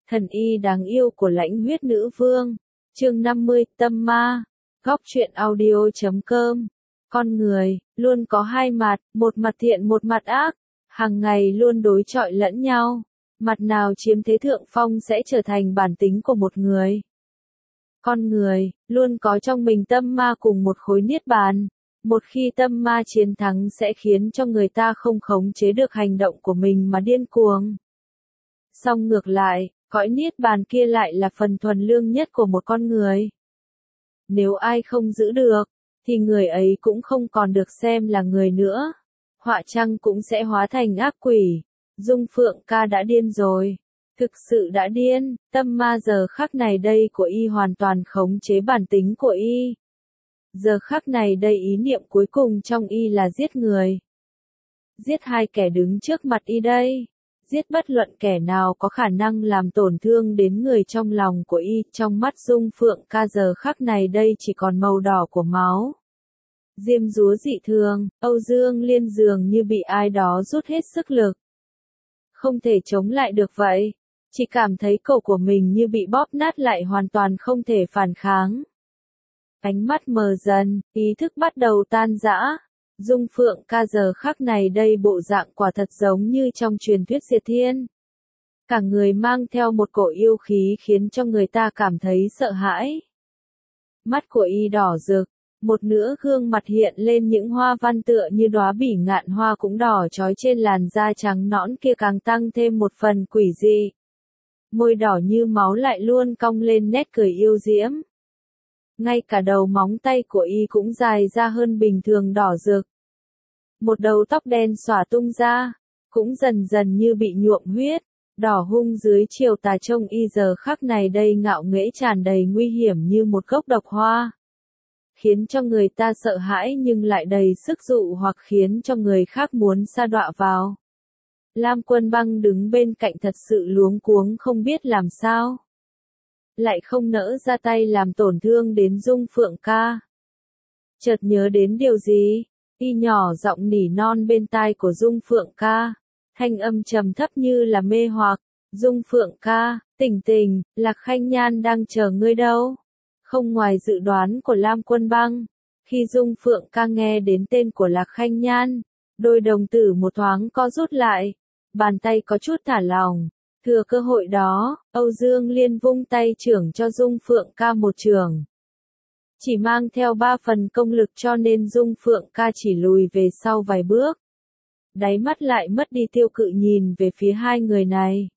Thần y đáng yêu của Lãnh Huyết Nữ Vương. Chương 50, Tâm Ma. Góc truyện audio.com. Con người luôn có hai mặt, một mặt thiện một mặt ác, hàng ngày luôn đối chọi lẫn nhau. Mặt nào chiếm thế thượng phong sẽ trở thành bản tính của một người. Con người luôn có trong mình tâm ma cùng một khối niết bàn. Một khi tâm ma chiến thắng sẽ khiến cho người ta không khống chế được hành động của mình mà điên cuồng. Song ngược lại, cõi niết bàn kia lại là phần thuần lương nhất của một con người. Nếu ai không giữ được, thì người ấy cũng không còn được xem là người nữa. Họa chăng cũng sẽ hóa thành ác quỷ. Dung Phượng ca đã điên rồi. Thực sự đã điên, tâm ma giờ khắc này đây của y hoàn toàn khống chế bản tính của y. Giờ khắc này đây ý niệm cuối cùng trong y là giết người. Giết hai kẻ đứng trước mặt y đây. Giết bất luận kẻ nào có khả năng làm tổn thương đến người trong lòng của y. Trong mắt Dung Phượng ca giờ khắc này đây chỉ còn màu đỏ của máu. Diêm dúa dị thường, Âu Dương Liên dường như bị ai đó rút hết sức lực. Không thể chống lại được vậy. Chỉ cảm thấy cổ của mình như bị bóp nát lại hoàn toàn không thể phản kháng. Ánh mắt mờ dần, ý thức bắt đầu tan rã. Dung Phượng ca giờ khắc này đây bộ dạng quả thật giống như trong truyền thuyết Diệt Thiên. Cả người mang theo một cổ yêu khí khiến cho người ta cảm thấy sợ hãi. Mắt của y đỏ rực, một nửa gương mặt hiện lên những hoa văn tựa như đóa bỉ ngạn hoa cũng đỏ chói trên làn da trắng nõn kia càng tăng thêm một phần quỷ dị. Môi đỏ như máu lại luôn cong lên nét cười yêu diễm. Ngay cả đầu móng tay của y cũng dài ra hơn bình thường đỏ rực. Một đầu tóc đen xõa tung ra, cũng dần dần như bị nhuộm huyết, đỏ hung dưới chiều tà trông y giờ khắc này đây ngạo nghễ tràn đầy nguy hiểm như một gốc độc hoa. Khiến cho người ta sợ hãi nhưng lại đầy sức dụ hoặc khiến cho người khác muốn sa đọa vào. Lam Quân Băng đứng bên cạnh thật sự luống cuống không biết làm sao. Lại không nỡ ra tay làm tổn thương đến Dung Phượng ca. Chợt nhớ đến điều gì, y nhỏ giọng nỉ non bên tai của Dung Phượng ca. Thanh âm trầm thấp như là mê hoặc. Dung Phượng ca, tỉnh tỉnh, Lạc Khanh Nhan đang chờ ngươi đâu. Không ngoài dự đoán của Lam Quân Băng, khi Dung Phượng ca nghe đến tên của Lạc Khanh Nhan, đôi đồng tử một thoáng co rút lại, bàn tay có chút thả lỏng. Thừa cơ hội đó, Âu Dương Liên vung tay chưởng cho Dung Phượng ca một chưởng. Chỉ mang theo 3 phần công lực cho nên Dung Phượng ca chỉ lùi về sau vài bước. Đáy mắt lại mất đi tiêu cự nhìn về phía hai người này.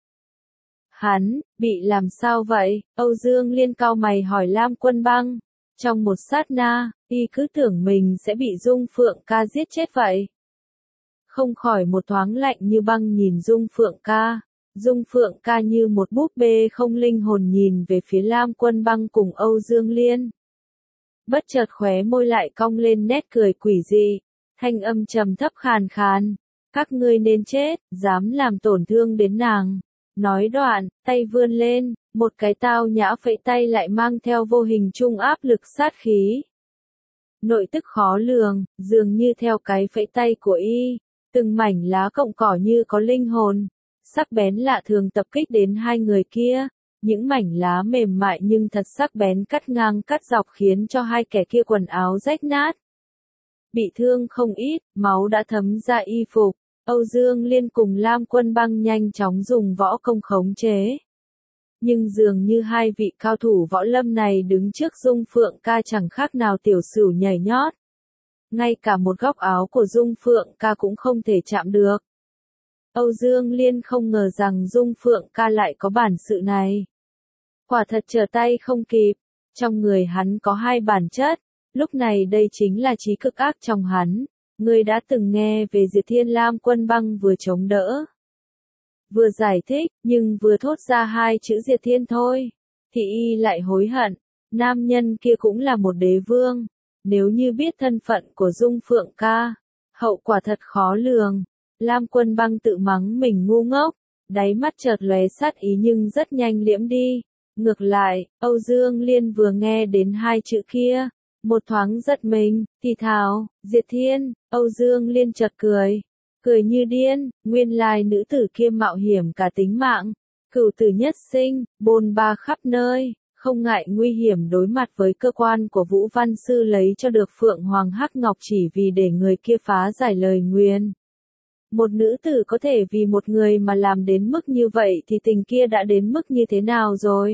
Hắn, bị làm sao vậy? Âu Dương Liên cau mày hỏi Lam Quân Băng. Trong một sát na, y cứ tưởng mình sẽ bị Dung Phượng ca giết chết vậy. Không khỏi một thoáng lạnh như băng nhìn Dung Phượng ca. Dung Phượng ca như một búp bê không linh hồn nhìn về phía Lam Quân Băng cùng Âu Dương Liên. Bất chợt khóe môi lại cong lên nét cười quỷ dị, thanh âm trầm thấp khàn khàn. Các ngươi nên chết, dám làm tổn thương đến nàng. Nói đoạn, tay vươn lên, một cái tao nhã phẩy tay lại mang theo vô hình trung áp lực sát khí. Nội tức khó lường, dường như theo cái phẩy tay của y, từng mảnh lá cọng cỏ như có linh hồn, sắc bén lạ thường tập kích đến hai người kia. Những mảnh lá mềm mại nhưng thật sắc bén cắt ngang cắt dọc khiến cho hai kẻ kia quần áo rách nát. Bị thương không ít, máu đã thấm ra y phục. Âu Dương Liên cùng Lam Quân Băng nhanh chóng dùng võ công khống chế. Nhưng dường như hai vị cao thủ võ lâm này đứng trước Dung Phượng ca chẳng khác nào tiểu sửu nhảy nhót. Ngay cả một góc áo của Dung Phượng ca cũng không thể chạm được. Âu Dương Liên không ngờ rằng Dung Phượng ca lại có bản sự này. Quả thật trở tay không kịp. Trong người hắn có hai bản chất. Lúc này đây chính là trí cực ác trong hắn. Ngươi đã từng nghe về Diệt Thiên. Lam Quân Băng vừa chống đỡ, vừa giải thích, nhưng vừa thốt ra hai chữ Diệt Thiên thôi, thì y lại hối hận. Nam nhân kia cũng là một đế vương. Nếu như biết thân phận của Dung Phượng ca, hậu quả thật khó lường. Lam Quân Băng tự mắng mình ngu ngốc, đáy mắt chợt lóe sát ý nhưng rất nhanh liễm đi. Ngược lại, Âu Dương Liên vừa nghe đến hai chữ kia, một thoáng giật mình, thì thào, Diệt Thiên. Âu Dương Liên chợt cười như điên, nguyên lai nữ tử kia mạo hiểm cả tính mạng, Cửu tử nhất sinh, bôn ba khắp nơi, không ngại nguy hiểm đối mặt với cơ quan của Vũ Văn Sư lấy cho được Phượng Hoàng Hắc Ngọc chỉ vì để người kia phá giải lời nguyền. Một nữ tử có thể vì một người mà làm đến mức như vậy thì tình kia đã đến mức như thế nào rồi?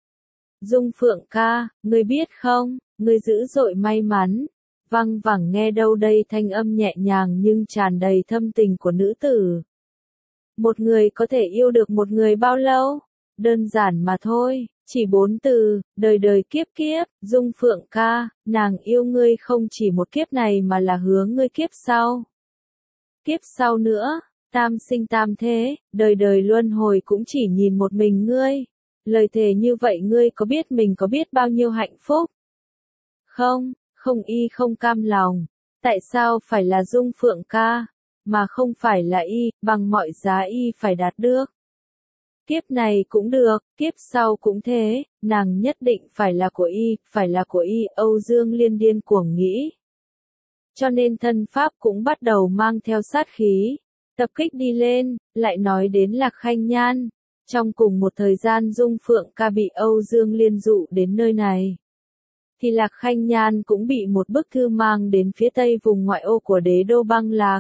Dung Phượng ca, ngươi biết không, ngươi dữ dội may mắn. Văng vẳng nghe đâu đây thanh âm nhẹ nhàng nhưng tràn đầy thâm tình của nữ tử. Một người có thể yêu được một người bao lâu? Đơn giản mà thôi, chỉ 4 từ, đời đời kiếp kiếp, Dung Phượng ca, nàng yêu ngươi không chỉ một kiếp này mà là hứa ngươi kiếp sau. Kiếp sau nữa, tam sinh tam thế, đời đời luân hồi cũng chỉ nhìn một mình ngươi. Lời thề như vậy ngươi có biết mình có biết bao nhiêu hạnh phúc? Không, không y không cam lòng. Tại sao phải là Dung Phượng ca, mà không phải là y, bằng mọi giá y phải đạt được? Kiếp này cũng được, kiếp sau cũng thế, nàng nhất định phải là của y, phải là của y, Âu Dương Liên điên cuồng nghĩ. Cho nên thân pháp cũng bắt đầu mang theo sát khí, tập kích đi lên, lại nói đến Lạc Khanh Nhan. Trong cùng một thời gian Dung Phượng ca bị Âu Dương Liên dụ đến nơi này, thì Lạc Khanh Nhan cũng bị một bức thư mang đến phía tây vùng ngoại ô của đế đô Băng Lạc.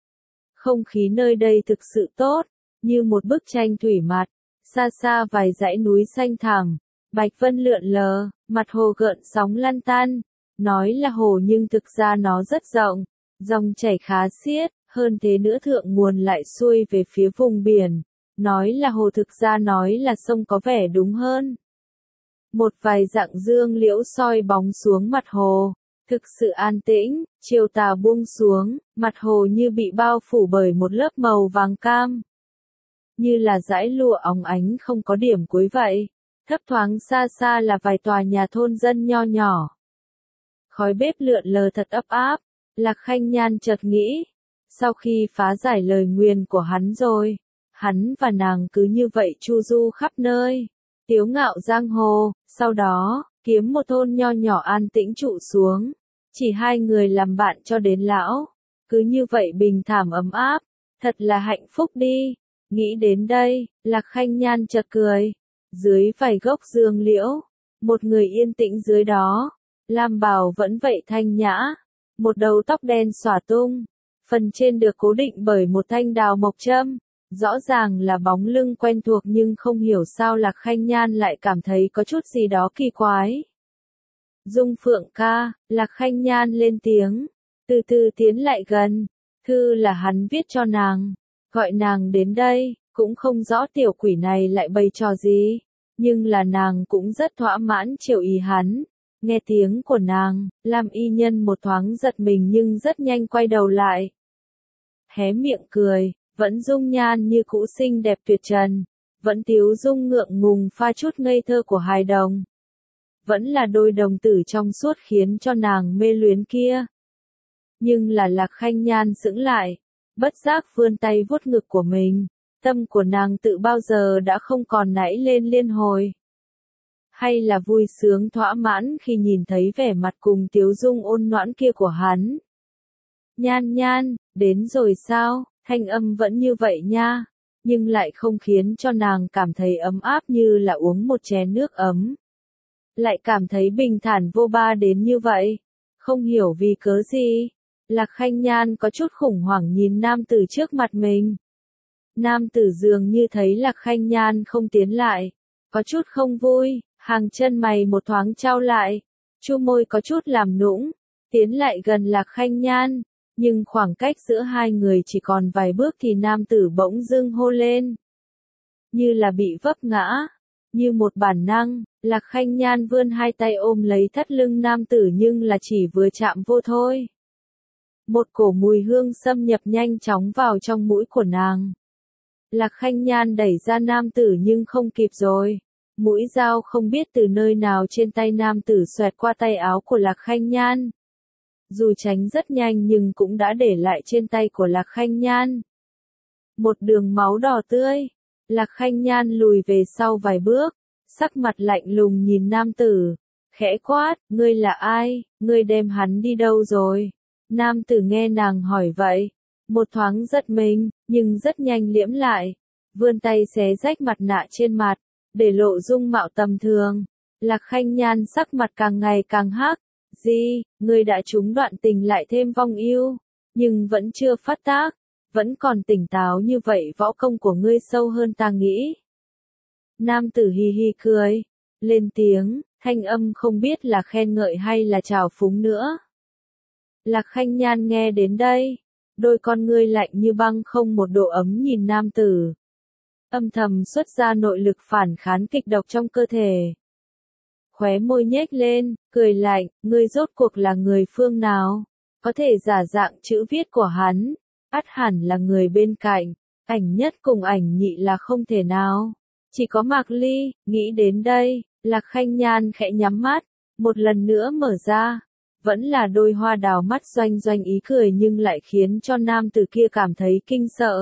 Không khí nơi đây thực sự tốt, như một bức tranh thủy mặt, xa xa vài dãy núi xanh thẳm, bạch vân lượn lờ, mặt hồ gợn sóng lăn tăn. Nói là hồ nhưng thực ra nó rất rộng, dòng chảy khá xiết, hơn thế nữa thượng nguồn lại xuôi về phía vùng biển. Nói là hồ thực ra nói là sông có vẻ đúng hơn. Một vài dặng dương liễu soi bóng xuống mặt hồ, thực sự an tĩnh, chiều tà buông xuống, mặt hồ như bị bao phủ bởi một lớp màu vàng cam. Như là dải lụa óng ánh không có điểm cuối vậy, thấp thoáng xa xa là vài tòa nhà thôn dân nho nhỏ. Khói bếp lượn lờ thật ấp áp, Lạc Khanh Nhan chợt nghĩ, sau khi phá giải lời nguyền của hắn rồi, hắn và nàng cứ như vậy chu du khắp nơi, tiếu ngạo giang hồ, sau đó, kiếm một thôn nho nhỏ an tĩnh trụ xuống, chỉ hai người làm bạn cho đến lão, cứ như vậy bình thản ấm áp, thật là hạnh phúc đi. Nghĩ đến đây, Lạc Khanh Nhan chợt cười, dưới vài gốc dương liễu, một người yên tĩnh dưới đó, lam bào vẫn vậy thanh nhã, một đầu tóc đen xõa tung, phần trên được cố định bởi một thanh đào mộc châm. Rõ ràng là bóng lưng quen thuộc nhưng không hiểu sao Lạc Khanh Nhan lại cảm thấy có chút gì đó kỳ quái. Dung Phượng ca, Lạc Khanh Nhan lên tiếng, từ từ tiến lại gần, thư là hắn viết cho nàng, gọi nàng đến đây, cũng không rõ tiểu quỷ này lại bày trò gì, nhưng là nàng cũng rất thỏa mãn chiều ý hắn. Nghe tiếng của nàng, Lam y nhân một thoáng giật mình nhưng rất nhanh quay đầu lại. Hé miệng cười. Vẫn dung nhan như cũ xinh đẹp tuyệt trần, vẫn tiếu dung ngượng ngùng pha chút ngây thơ của hài đồng. Vẫn là đôi đồng tử trong suốt khiến cho nàng mê luyến kia. Nhưng là Lạc Khanh Nhan sững lại, bất giác vươn tay vuốt ngực của mình, tâm của nàng tự bao giờ đã không còn nảy lên liên hồi. Hay là vui sướng thỏa mãn khi nhìn thấy vẻ mặt cùng tiếu dung ôn noãn kia của hắn. Nhan Nhan, đến rồi sao? Thanh âm vẫn như vậy nha, nhưng lại không khiến cho nàng cảm thấy ấm áp như là uống một chén nước ấm. Lại cảm thấy bình thản vô ba đến như vậy, không hiểu vì cớ gì. Lạc Khanh Nhan có chút khủng hoảng nhìn nam tử trước mặt mình. Nam tử dường như thấy Lạc Khanh Nhan không tiến lại, có chút không vui, hàng chân mày một thoáng trao lại, chu môi có chút làm nũng, tiến lại gần Lạc Khanh Nhan. Nhưng khoảng cách giữa hai người chỉ còn vài bước thì nam tử bỗng dưng hô lên. Như là bị vấp ngã. Như một bản năng, Lạc Khanh Nhan vươn hai tay ôm lấy thắt lưng nam tử nhưng là chỉ vừa chạm vô thôi. Một cổ mùi hương xâm nhập nhanh chóng vào trong mũi của nàng. Lạc Khanh Nhan đẩy ra nam tử nhưng không kịp rồi. Mũi dao không biết từ nơi nào trên tay nam tử xoẹt qua tay áo của Lạc Khanh Nhan. Dù tránh rất nhanh nhưng cũng đã để lại trên tay của Lạc Khanh Nhan một đường máu đỏ tươi. Lạc Khanh Nhan lùi về sau vài bước, sắc mặt lạnh lùng nhìn nam tử, khẽ quát, ngươi là ai, ngươi đem hắn đi đâu rồi? Nam tử nghe nàng hỏi vậy, một thoáng giật mình, nhưng rất nhanh liễm lại, vươn tay xé rách mặt nạ trên mặt, để lộ dung mạo tầm thường. Lạc Khanh Nhan sắc mặt càng ngày càng hắc. Gì, ngươi đã trúng đoạn tình lại thêm vong ưu, nhưng vẫn chưa phát tác, vẫn còn tỉnh táo như vậy, võ công của ngươi sâu hơn ta nghĩ. Nam tử hi hi cười, lên tiếng, thanh âm không biết là khen ngợi hay là trào phúng nữa. Lạc Khanh Nhan nghe đến đây, đôi con ngươi lạnh như băng không một độ ấm nhìn nam tử. Âm thầm xuất ra nội lực phản kháng kịch độc trong cơ thể. Khóe môi nhếch lên, cười lạnh, ngươi rốt cuộc là người phương nào? Có thể giả dạng chữ viết của hắn, ắt hẳn là người bên cạnh, ảnh nhất cùng ảnh nhị là không thể nào. Chỉ có Mạc Ly, nghĩ đến đây, Lạc Khanh Nhan khẽ nhắm mắt, một lần nữa mở ra. Vẫn là đôi hoa đào mắt doanh doanh ý cười nhưng lại khiến cho nam tử kia cảm thấy kinh sợ.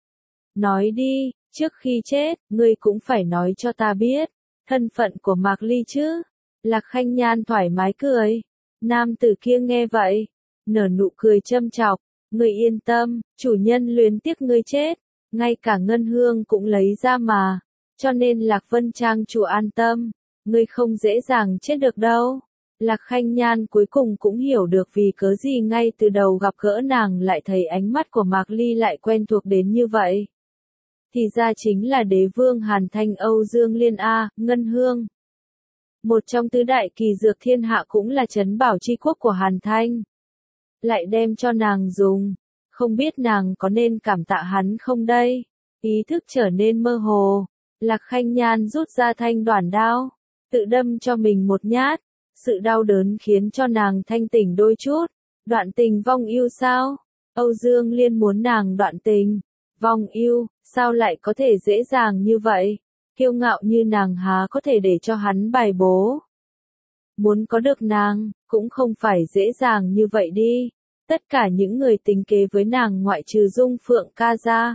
Nói đi, trước khi chết, ngươi cũng phải nói cho ta biết, thân phận của Mạc Ly chứ. Lạc Khanh Nhan thoải mái cười. Nam tử kia nghe vậy, nở nụ cười châm chọc, ngươi yên tâm, chủ nhân luyến tiếc ngươi chết, ngay cả ngân hương cũng lấy ra mà, cho nên Lạc Vân Trang chủ an tâm, ngươi không dễ dàng chết được đâu. Lạc Khanh Nhan cuối cùng cũng hiểu được vì cớ gì ngay từ đầu gặp gỡ nàng lại thấy ánh mắt của Mạc Ly lại quen thuộc đến như vậy. Thì ra chính là đế vương Hàn Thanh Âu Dương Liên A, Ngân Hương. Một trong tứ đại kỳ dược thiên hạ cũng là trấn bảo chi quốc của Hàn Thanh. Lại đem cho nàng dùng, không biết nàng có nên cảm tạ hắn không đây? Ý thức trở nên mơ hồ, Lạc Khanh Nhan rút ra thanh đoản đao, tự đâm cho mình một nhát. Sự đau đớn khiến cho nàng thanh tỉnh đôi chút. Đoạn tình vong ưu sao? Âu Dương Liên muốn nàng đoạn tình. Vong ưu, sao lại có thể dễ dàng như vậy? Kiêu ngạo như nàng há có thể để cho hắn bài bố. Muốn có được nàng, cũng không phải dễ dàng như vậy đi. Tất cả những người tính kế với nàng ngoại trừ Dung Phượng ca ra.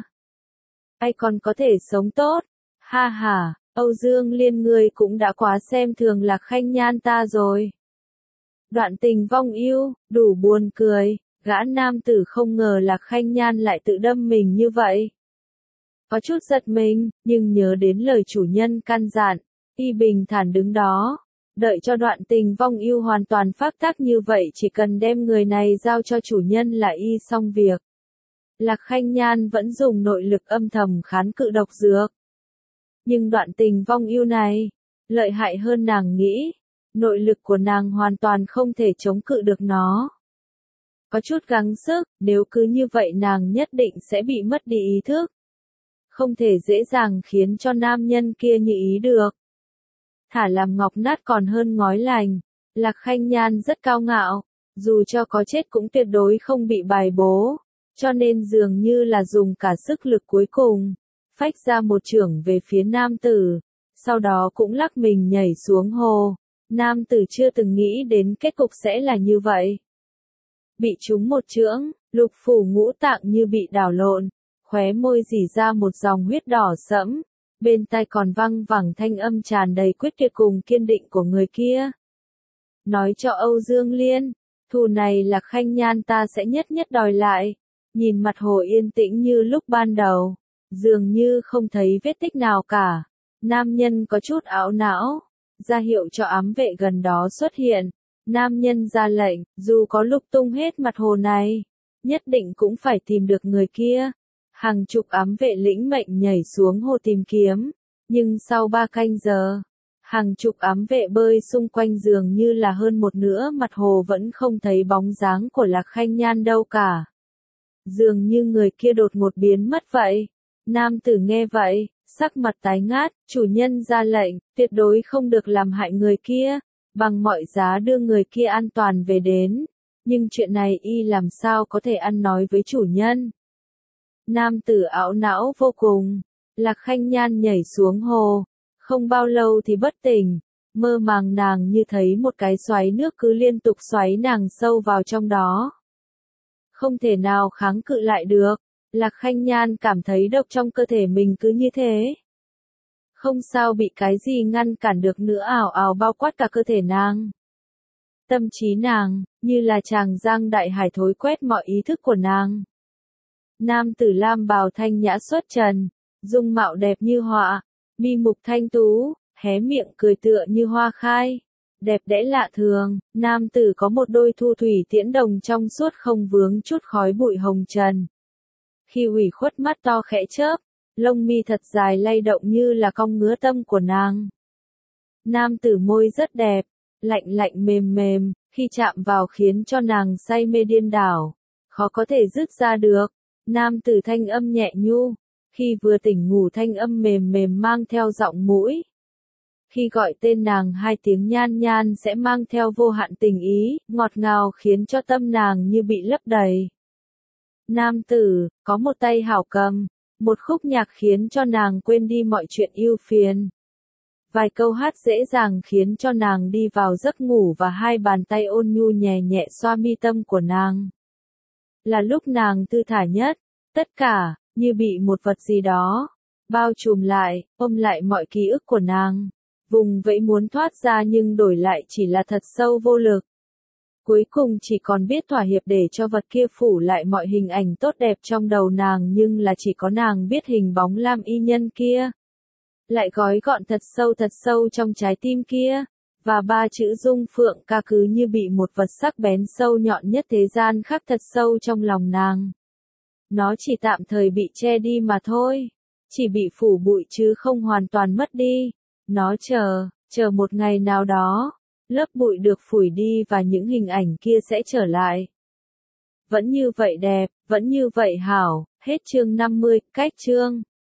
Ai còn có thể sống tốt? Ha ha. Âu Dương Liên ngươi cũng đã quá xem thường Lạc Khanh Nhan ta rồi. Đoạn tình vong ưu, đủ buồn cười, gã nam tử không ngờ Lạc Khanh Nhan lại tự đâm mình như vậy. Có chút giật mình, nhưng nhớ đến lời chủ nhân căn dặn, y bình thản đứng đó, đợi cho đoạn tình vong ưu hoàn toàn phát tác như vậy chỉ cần đem người này giao cho chủ nhân là y xong việc. Lạc Khanh Nhan vẫn dùng nội lực âm thầm kháng cự độc dược. Nhưng đoạn tình vong ưu này, lợi hại hơn nàng nghĩ, nội lực của nàng hoàn toàn không thể chống cự được nó. Có chút gắng sức, nếu cứ như vậy nàng nhất định sẽ bị mất đi ý thức. Không thể dễ dàng khiến cho nam nhân kia như ý được. Thả làm ngọc nát còn hơn ngói lành, Lạc Khanh Nhan rất cao ngạo, dù cho có chết cũng tuyệt đối không bị bài bố, cho nên dường như là dùng cả sức lực cuối cùng. Phách ra một chưởng về phía nam tử, sau đó cũng lắc mình nhảy xuống hồ. Nam tử chưa từng nghĩ đến kết cục sẽ là như vậy. Bị trúng một chưởng, lục phủ ngũ tạng như bị đảo lộn, khóe môi rỉ ra một dòng huyết đỏ sẫm, bên tai còn văng vẳng thanh âm tràn đầy quyết tuyệt cùng kiên định của người kia. Nói cho Âu Dương Liên, thù này Lạc Khanh Nhan ta sẽ nhất nhất đòi lại. Nhìn mặt hồ yên tĩnh như lúc ban đầu. Dường như không thấy vết tích nào cả. Nam nhân có chút ảo não, ra hiệu cho ám vệ gần đó xuất hiện. Nam nhân ra lệnh, dù có lục tung hết mặt hồ này, nhất định cũng phải tìm được người kia. Hàng chục ám vệ lĩnh mệnh nhảy xuống hồ tìm kiếm, nhưng sau 3 canh giờ, hàng chục ám vệ bơi xung quanh dường như là hơn một nửa mặt hồ vẫn không thấy bóng dáng của Lạc Khanh Nhan đâu cả. Dường như người kia đột ngột biến mất vậy. Nam tử nghe vậy, sắc mặt tái ngát, chủ nhân ra lệnh, tuyệt đối không được làm hại người kia, bằng mọi giá đưa người kia an toàn về đến. Nhưng chuyện này y làm sao có thể ăn nói với chủ nhân. Nam tử ảo não vô cùng, Lạc Khanh Nhan nhảy xuống hồ, không bao lâu thì bất tỉnh, mơ màng nàng như thấy một cái xoáy nước cứ liên tục xoáy nàng sâu vào trong đó. Không thể nào kháng cự lại được. Lạc Khanh Nhan cảm thấy độc trong cơ thể mình cứ như thế. Không sao bị cái gì ngăn cản được nữa, ảo ảo bao quát cả cơ thể nàng. Tâm trí nàng, như là tràng giang đại hải thối quét mọi ý thức của nàng. Nam tử lam bào thanh nhã xuất trần, dung mạo đẹp như họa, mi mục thanh tú, hé miệng cười tựa như hoa khai. Đẹp đẽ lạ thường, nam tử có một đôi thu thủy tiễn đồng trong suốt không vướng chút khói bụi hồng trần. Khi ủy khuất mắt to khẽ chớp, lông mi thật dài lay động như là cong ngứa tâm của nàng. Nam tử môi rất đẹp, lạnh lạnh mềm mềm, khi chạm vào khiến cho nàng say mê điên đảo, khó có thể dứt ra được. Nam tử thanh âm nhẹ nhu, khi vừa tỉnh ngủ thanh âm mềm mềm mang theo giọng mũi. Khi gọi tên nàng hai tiếng nhan nhan sẽ mang theo vô hạn tình ý, ngọt ngào khiến cho tâm nàng như bị lấp đầy. Nam tử, có một tay hảo cầm, một khúc nhạc khiến cho nàng quên đi mọi chuyện ưu phiền. Vài câu hát dễ dàng khiến cho nàng đi vào giấc ngủ và hai bàn tay ôn nhu nhẹ nhẹ xoa mi tâm của nàng. Là lúc nàng thư thả nhất, tất cả, như bị một vật gì đó, bao trùm lại, ôm lại mọi ký ức của nàng. Vùng vẫy muốn thoát ra nhưng đổi lại chỉ là thật sâu vô lực. Cuối cùng chỉ còn biết thỏa hiệp để cho vật kia phủ lại mọi hình ảnh tốt đẹp trong đầu nàng nhưng là chỉ có nàng biết hình bóng lam y nhân kia. Lại gói gọn thật sâu trong trái tim kia. Và ba chữ Dung Phượng ca cứ như bị một vật sắc bén sâu nhọn nhất thế gian khắc thật sâu trong lòng nàng. Nó chỉ tạm thời bị che đi mà thôi. Chỉ bị phủ bụi chứ không hoàn toàn mất đi. Nó chờ một ngày nào đó, lớp bụi được phủi đi và những hình ảnh kia sẽ trở lại. Vẫn như vậy đẹp, vẫn như vậy hảo, hết chương 50, cách chương.